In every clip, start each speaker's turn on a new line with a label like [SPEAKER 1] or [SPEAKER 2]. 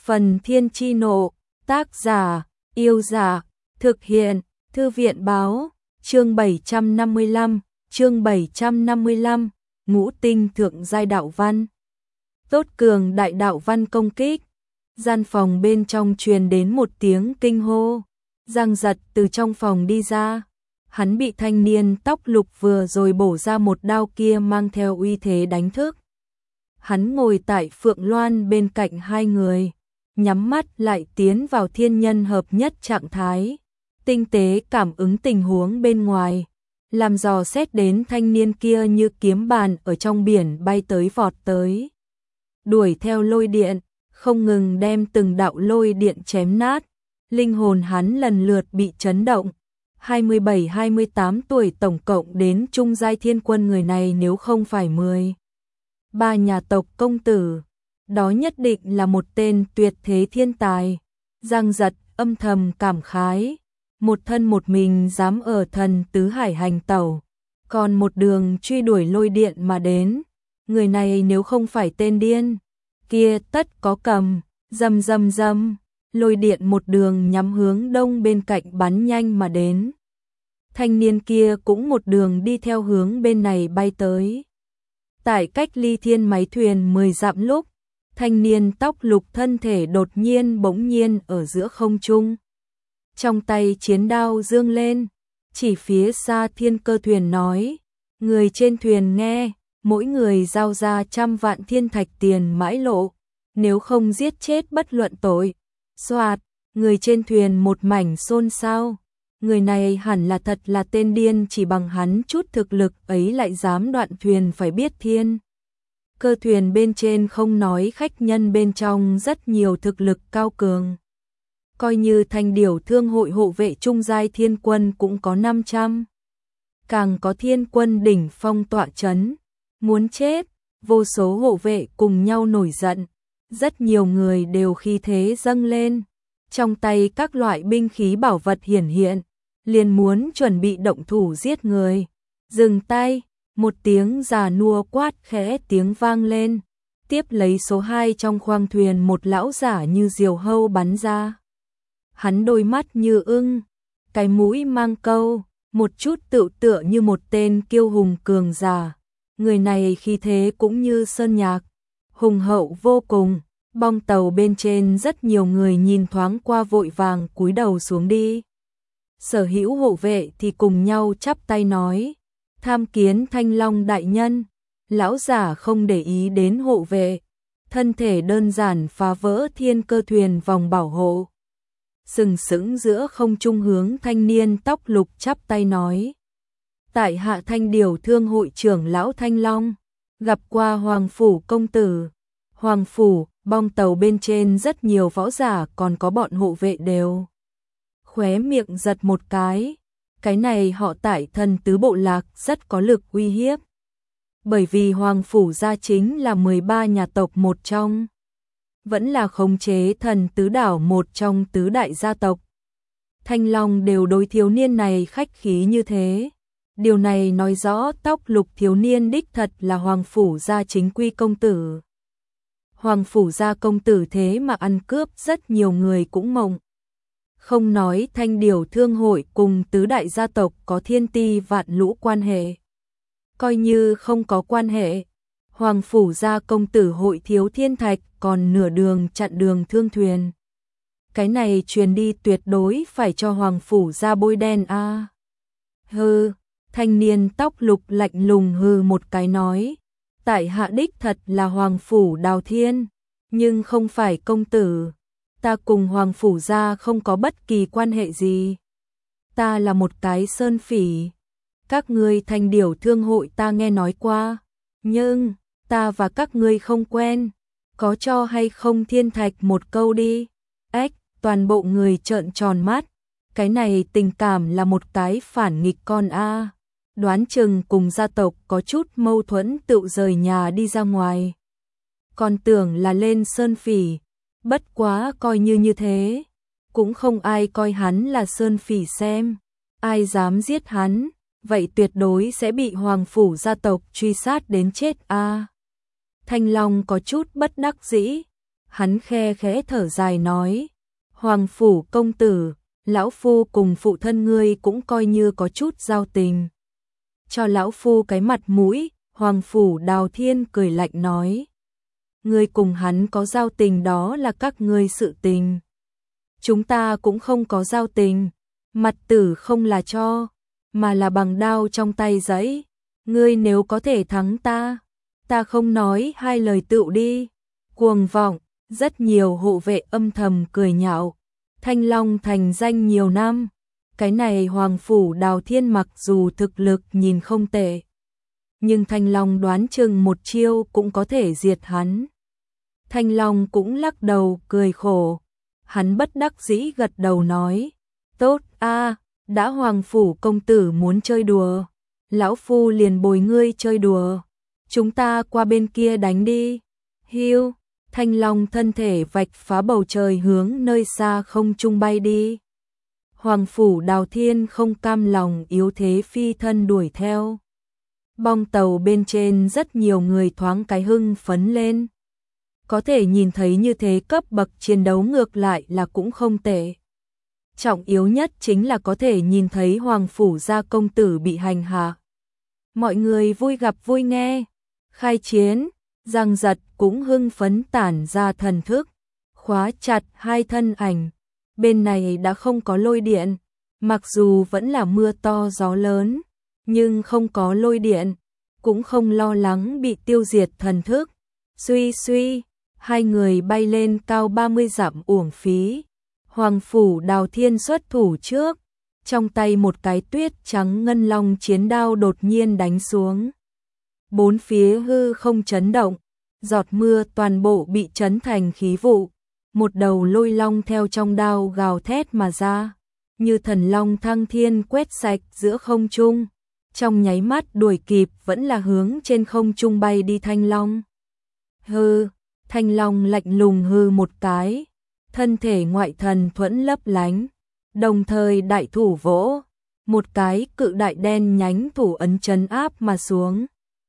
[SPEAKER 1] Phần Thiên Chi Nộ, tác giả, Yêu Dạ, thực hiện, Thư viện Báo, chương 755, Ngũ Tinh Thượng Giai Đạo Văn. Tốt cường đại đạo văn công kích. Gian phòng bên trong truyền đến một tiếng kinh hô. Giang Giật từ trong phòng đi ra. Hắn bị thanh niên tóc lục vừa rồi bổ ra một đao kia mang theo uy thế đánh thức. Hắn ngồi tại Phượng Loan bên cạnh hai người, nhắm mắt lại tiến vào thiên nhân hợp nhất trạng thái, tinh tế cảm ứng tình huống bên ngoài, làm dò xét đến thanh niên kia như kiếm bàn ở trong biển bay tới vọt tới. Đuổi theo lôi điện, không ngừng đem từng đạo lôi điện chém nát, linh hồn hắn lần lượt bị chấn động. 27-28 tuổi tổng cộng đến trung giai thiên quân, người này nếu không phải 13 nhà tộc công tử, đó nhất định là một tên tuyệt thế thiên tài. Giang Giật âm thầm cảm khái, một thân một mình dám ở thần tứ hải hành tẩu, còn một đường truy đuổi lôi điện mà đến, người này nếu không phải tên điên kia tất có cầm. Rầm rầm rầm, lôi điện một đường nhắm hướng đông bên cạnh bắn nhanh mà đến. Thanh niên kia cũng một đường đi theo hướng bên này bay tới. Tại cách ly thiên máy thuyền 10 dặm lúc, thanh niên tóc lục thân thể đột nhiên bỗng nhiên ở giữa không trung. Trong tay chiến đao dương lên, chỉ phía xa thiên cơ thuyền nói, người trên thuyền nghe, mỗi người giao ra 100 vạn thiên thạch tiền mãi lộ, nếu không giết chết bất luận tội. Soạt, người trên thuyền một mảnh xôn xao. Người này hẳn là thật là tên điên, chỉ bằng hắn chút thực lực ấy lại dám đoạn thuyền, phải biết thiên cơ thuyền bên trên không nói khách nhân bên trong rất nhiều thực lực cao cường. Coi như Thanh Điểu Thương hội hộ vệ trung giai thiên quân cũng có 500. Càng có thiên quân đỉnh phong tọa chấn, muốn chết, vô số hộ vệ cùng nhau nổi giận. Rất nhiều người đều khí thế dâng lên, trong tay các loại binh khí bảo vật hiển hiện, liền muốn chuẩn bị động thủ giết người. Dừng tay, một tiếng già nua quát khẽ tiếng vang lên, tiếp lấy số 2 trong khoang thuyền một lão giả như diều hâu bắn ra. Hắn đôi mắt như ưng, cái mũi mang câu, một chút tựu tựa như một tên kiêu hùng cường giả. Người này khí thế cũng như sơn nhạc, hùng hậu vô cùng. Bong tàu bên trên rất nhiều người nhìn thoáng qua vội vàng cúi đầu xuống đi. Sở hữu hộ vệ thì cùng nhau chắp tay nói, tham kiến Thanh Long đại nhân. Lão giả không để ý đến hộ vệ, thân thể đơn giản phá vỡ thiên cơ thuyền vòng bảo hộ, sừng sững giữa không trung hướng thanh niên tóc lục chắp tay nói, tại hạ Thanh Điểu Thương hội trưởng lão Thanh Long, gặp qua Hoàng phủ công tử. Hoàng phủ. Bong tàu bên trên rất nhiều võ giả, còn có bọn hộ vệ đều khóe miệng giật một cái này họ tại thần tứ bộ lạc rất có lực uy hiếp. Bởi vì Hoàng phủ gia chính là 13 nhà tộc một trong, vẫn là khống chế thần tứ đảo một trong tứ đại gia tộc. Thanh Long đều đối thiếu niên này khách khí như thế. Điều này nói rõ tóc lục thiếu niên đích thật là Hoàng phủ gia chính quy công tử. Hoàng phủ gia công tử thế mà ăn cướp, rất nhiều người cũng mộng. Không nói Thanh Điểu Thương hội cùng tứ đại gia tộc có thiên ti vạn lũ quan hệ. Coi như không có quan hệ, Hoàng phủ gia công tử hội thiếu thiên thạch còn nửa đường chặn đường thương thuyền. Cái này truyền đi tuyệt đối phải cho Hoàng phủ gia bôi đen a. Hừ, thanh niên tóc lục lạnh lùng hừ một cái nói, tại hạ đích thật là Hoàng phủ Đào Thiên, nhưng không phải công tử. Ta cùng Hoàng phủ gia không có bất kỳ quan hệ gì. Ta là một cái sơn phỉ. Các ngươi Thanh Điểu Thương hội ta nghe nói qua, nhưng ta và các ngươi không quen. Có cho hay không thiên thạch một câu đi. Ếch, toàn bộ người trợn tròn mắt. Cái này tình cảm là một cái phản nghịch con a. Đoán chừng cùng gia tộc có chút mâu thuẫn tự rời nhà đi ra ngoài. Còn tưởng là lên sơn phỉ, bất quá coi như thế, cũng không ai coi hắn là sơn phỉ xem. Ai dám giết hắn, vậy tuyệt đối sẽ bị Hoàng phủ gia tộc truy sát đến chết a. Thanh Long có chút bất đắc dĩ, hắn khe khẽ thở dài nói, Hoàng phủ công tử, lão phu cùng phụ thân ngươi cũng coi như có chút giao tình. Cho lão phu cái mặt mũi, Hoàng phủ Đào Thiên cười lạnh nói, ngươi cùng hắn có giao tình đó là các ngươi sự tình. Chúng ta cũng không có giao tình, mặt tử không là cho, mà là bằng đao trong tay giấy. Ngươi nếu có thể thắng ta, ta không nói hai lời tựu đi. Cuồng vọng, rất nhiều hộ vệ âm thầm cười nhạo. Thanh Long thành danh nhiều năm, cái này Hoàng phủ Đào Thiên mặc dù thực lực nhìn không tệ, nhưng Thanh Long đoán chừng một chiêu cũng có thể diệt hắn. Thanh Long cũng lắc đầu cười khổ, hắn bất đắc dĩ gật đầu nói, tốt a, đã Hoàng phủ công tử muốn chơi đùa, lão phu liền bồi ngươi chơi đùa, chúng ta qua bên kia đánh đi. Hiu, Thanh Long thân thể vạch phá bầu trời hướng nơi xa không trung bay đi. Hoàng phủ Đào Thiên không cam lòng yếu thế phi thân đuổi theo. Bong tàu bên trên rất nhiều người thoáng cái hưng phấn lên. Có thể nhìn thấy như thế cấp bậc chiến đấu ngược lại là cũng không tệ. Trọng yếu nhất chính là có thể nhìn thấy Hoàng phủ gia công tử bị hành hạ. Mọi người vui gặp vui nghe. Khai chiến, Giang Giật cũng hưng phấn tản ra thần thức, khóa chặt hai thân ảnh. Bên này đã không có lôi điện, mặc dù vẫn là mưa to gió lớn, nhưng không có lôi điện, cũng không lo lắng bị tiêu diệt thần thức. Suy suy, hai người bay lên cao 30 dặm uổng phí. Hoàng phủ Đào Thiên xuất thủ trước, trong tay một cái tuyết trắng ngân long chiến đao đột nhiên đánh xuống. Bốn phía hư không chấn động, giọt mưa toàn bộ bị chấn thành khí vụ. Một đầu lôi long theo trong đao gào thét mà ra, như thần long thăng thiên quét sạch giữa không trung. Trong nháy mắt đuổi kịp vẫn là hướng trên không trung bay đi Thanh Long. Hư, Thanh Long lạnh lùng hư một cái, thân thể ngoại thần thuẫn lấp lánh, đồng thời đại thủ vỗ, một cái cự đại đen nhánh thủ ấn trấn áp mà xuống.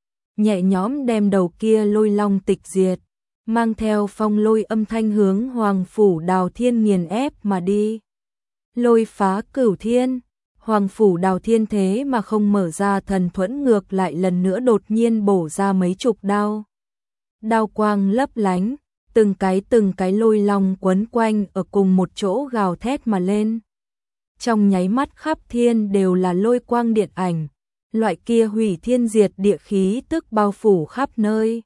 [SPEAKER 1] Nhẹ nhõm đem đầu kia lôi long tịch diệt, mang theo phong lôi âm thanh hướng Hoàng phủ Đào Thiên nghiền ép mà đi. Lôi phá cửu thiên, Hoàng phủ Đào Thiên thế mà không mở ra thần thuẫn ngược lại lần nữa đột nhiên bổ ra mấy chục đao. Đao quang lấp lánh, từng cái lôi long quấn quanh ở cùng một chỗ gào thét mà lên. Trong nháy mắt khắp thiên đều là lôi quang điện ảnh, loại kia hủy thiên diệt địa khí tức bao phủ khắp nơi.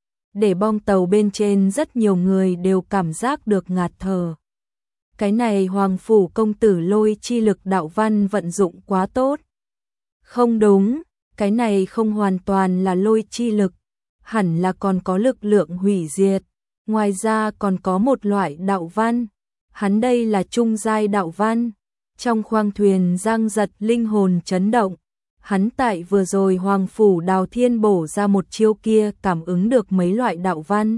[SPEAKER 1] Để bong tàu bên trên rất nhiều người đều cảm giác được ngạt thở. Cái này Hoàng phủ công tử lôi chi lực đạo văn vận dụng quá tốt. Không đúng, cái này không hoàn toàn là lôi chi lực, hẳn là còn có lực lượng hủy diệt. Ngoài ra còn có một loại đạo văn, hắn đây là trung giai đạo văn. Trong khoang thuyền Giang Giật linh hồn chấn động, hắn tại vừa rồi Hoàng phủ Đào Thiên bổ ra một chiêu kia cảm ứng được mấy loại đạo văn,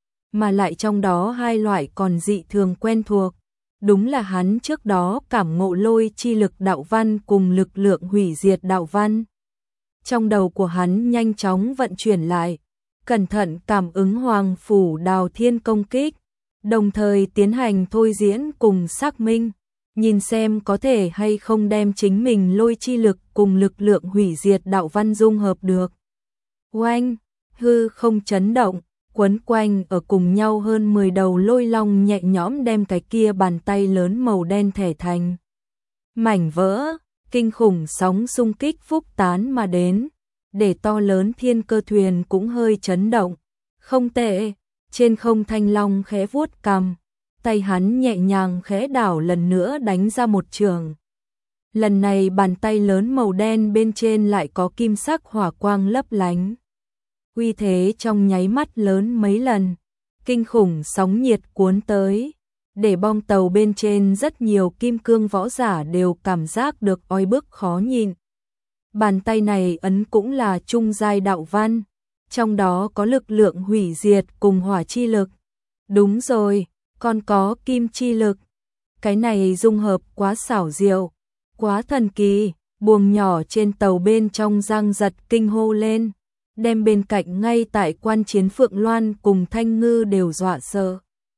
[SPEAKER 1] mà lại trong đó hai loại còn dị thường quen thuộc. Đúng là hắn trước đó cảm ngộ lôi chi lực đạo văn cùng lực lượng hủy diệt đạo văn. Trong đầu của hắn nhanh chóng vận chuyển lại, cẩn thận cảm ứng Hoàng phủ Đào Thiên công kích, đồng thời tiến hành thôi diễn cùng xác minh, nhìn xem có thể hay không đem chính mình lôi chi lực cùng lực lượng hủy diệt đạo văn dung hợp được. Oanh, hư không chấn động, quấn quanh ở cùng nhau hơn 10 đầu lôi long nhẹ nhõm đem cái kia bàn tay lớn màu đen thẻ thành mảnh vỡ, kinh khủng sóng xung kích phúc tán mà đến, để to lớn thiên cơ thuyền cũng hơi chấn động. Không tệ, trên không Thanh Long khẽ vuốt cằm, tay hắn nhẹ nhàng khẽ đảo lần nữa đánh ra một trường. Lần này bàn tay lớn màu đen bên trên lại có kim sắc hỏa quang lấp lánh. Uy thế trong nháy mắt lớn mấy lần, kinh khủng sóng nhiệt cuốn tới, để bong tàu bên trên rất nhiều kim cương võ giả đều cảm giác được oi bức khó nhịn. Bàn tay này ấn cũng là trung giai đạo văn, trong đó có lực lượng hủy diệt cùng hỏa chi lực. Đúng rồi, còn có kim chi lực. Cái này dung hợp quá xảo diệu, quá thần kỳ. Buồng nhỏ trên tàu bên trong Giang Giật kinh hô lên, đem bên cạnh ngay tại quan chiến Phượng Loan cùng Thanh Ngư đều dọa sợ.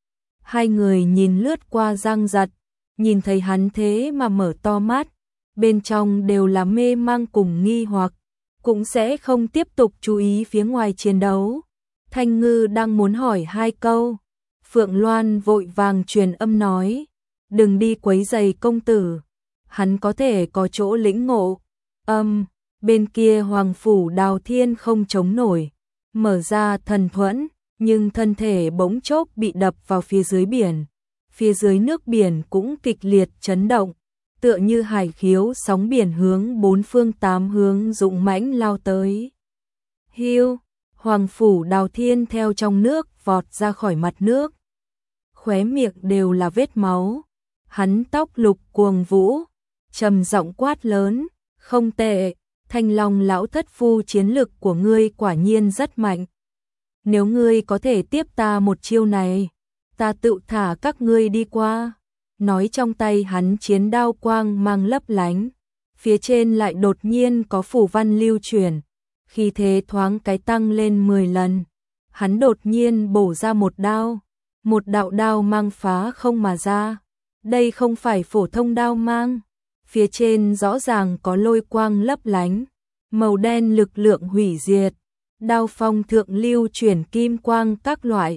[SPEAKER 1] Hai người nhìn lướt qua Giang Giật, nhìn thấy hắn thế mà mở to mắt, bên trong đều là mê mang cùng nghi hoặc, cũng sẽ không tiếp tục chú ý phía ngoài chiến đấu. Thanh Ngư đang muốn hỏi hai câu, Phượng Loan vội vàng truyền âm nói, đừng đi quấy rầy công tử, hắn có thể có chỗ lĩnh ngộ. Bên kia Hoàng Phủ Đào Thiên không chống nổi, mở ra thần thuẫn, nhưng thân thể bỗng chốc bị đập vào phía dưới biển. Phía dưới nước biển cũng kịch liệt chấn động, tựa như hải khiếu sóng biển hướng bốn phương tám hướng dũng mãnh lao tới. Hiu, Hoàng Phủ Đào Thiên theo trong nước vọt ra khỏi mặt nước. Khóe miệng đều là vết máu, hắn tóc lục cuồng vũ, trầm giọng quát lớn, không tệ, Thanh Long lão thất phu chiến lực của ngươi quả nhiên rất mạnh. Nếu ngươi có thể tiếp ta một chiêu này, ta tự thả các ngươi đi qua. Nói trong tay hắn chiến đao quang mang lấp lánh, phía trên lại đột nhiên có phù văn lưu chuyển, khi thế thoáng cái tăng lên 10 lần. Hắn đột nhiên bổ ra một đao, một đạo đao mang phá không mà ra. Đây không phải phổ thông đao mang, phía trên rõ ràng có lôi quang lấp lánh, màu đen lực lượng hủy diệt, đao phong thượng lưu chuyển kim quang các loại.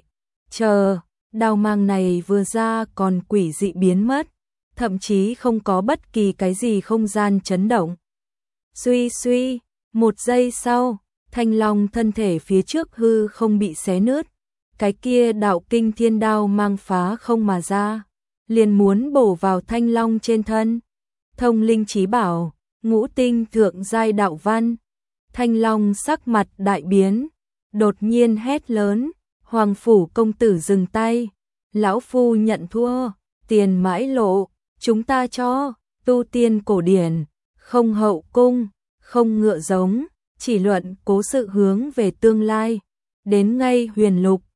[SPEAKER 1] Đao mang này vừa ra còn quỷ dị biến mất, thậm chí không có bất kỳ cái gì không gian chấn động. Suy suy, một giây sau, Thanh Long thân thể phía trước hư không bị xé nứt, cái kia đạo kinh thiên đao mang phá không mà ra, liền muốn bổ vào Thanh Long trên thân. Thông linh chí bảo, ngũ tinh thượng giai đạo văn. Thanh Long sắc mặt đại biến, đột nhiên hét lớn, Hoàng Phủ công tử dừng tay, lão phu nhận thua, tiền mãi lộ, chúng ta cho, tu tiên cổ điển, không hậu cung, không ngựa giống, chỉ luận cố sự hướng về tương lai, đến ngay huyền lục.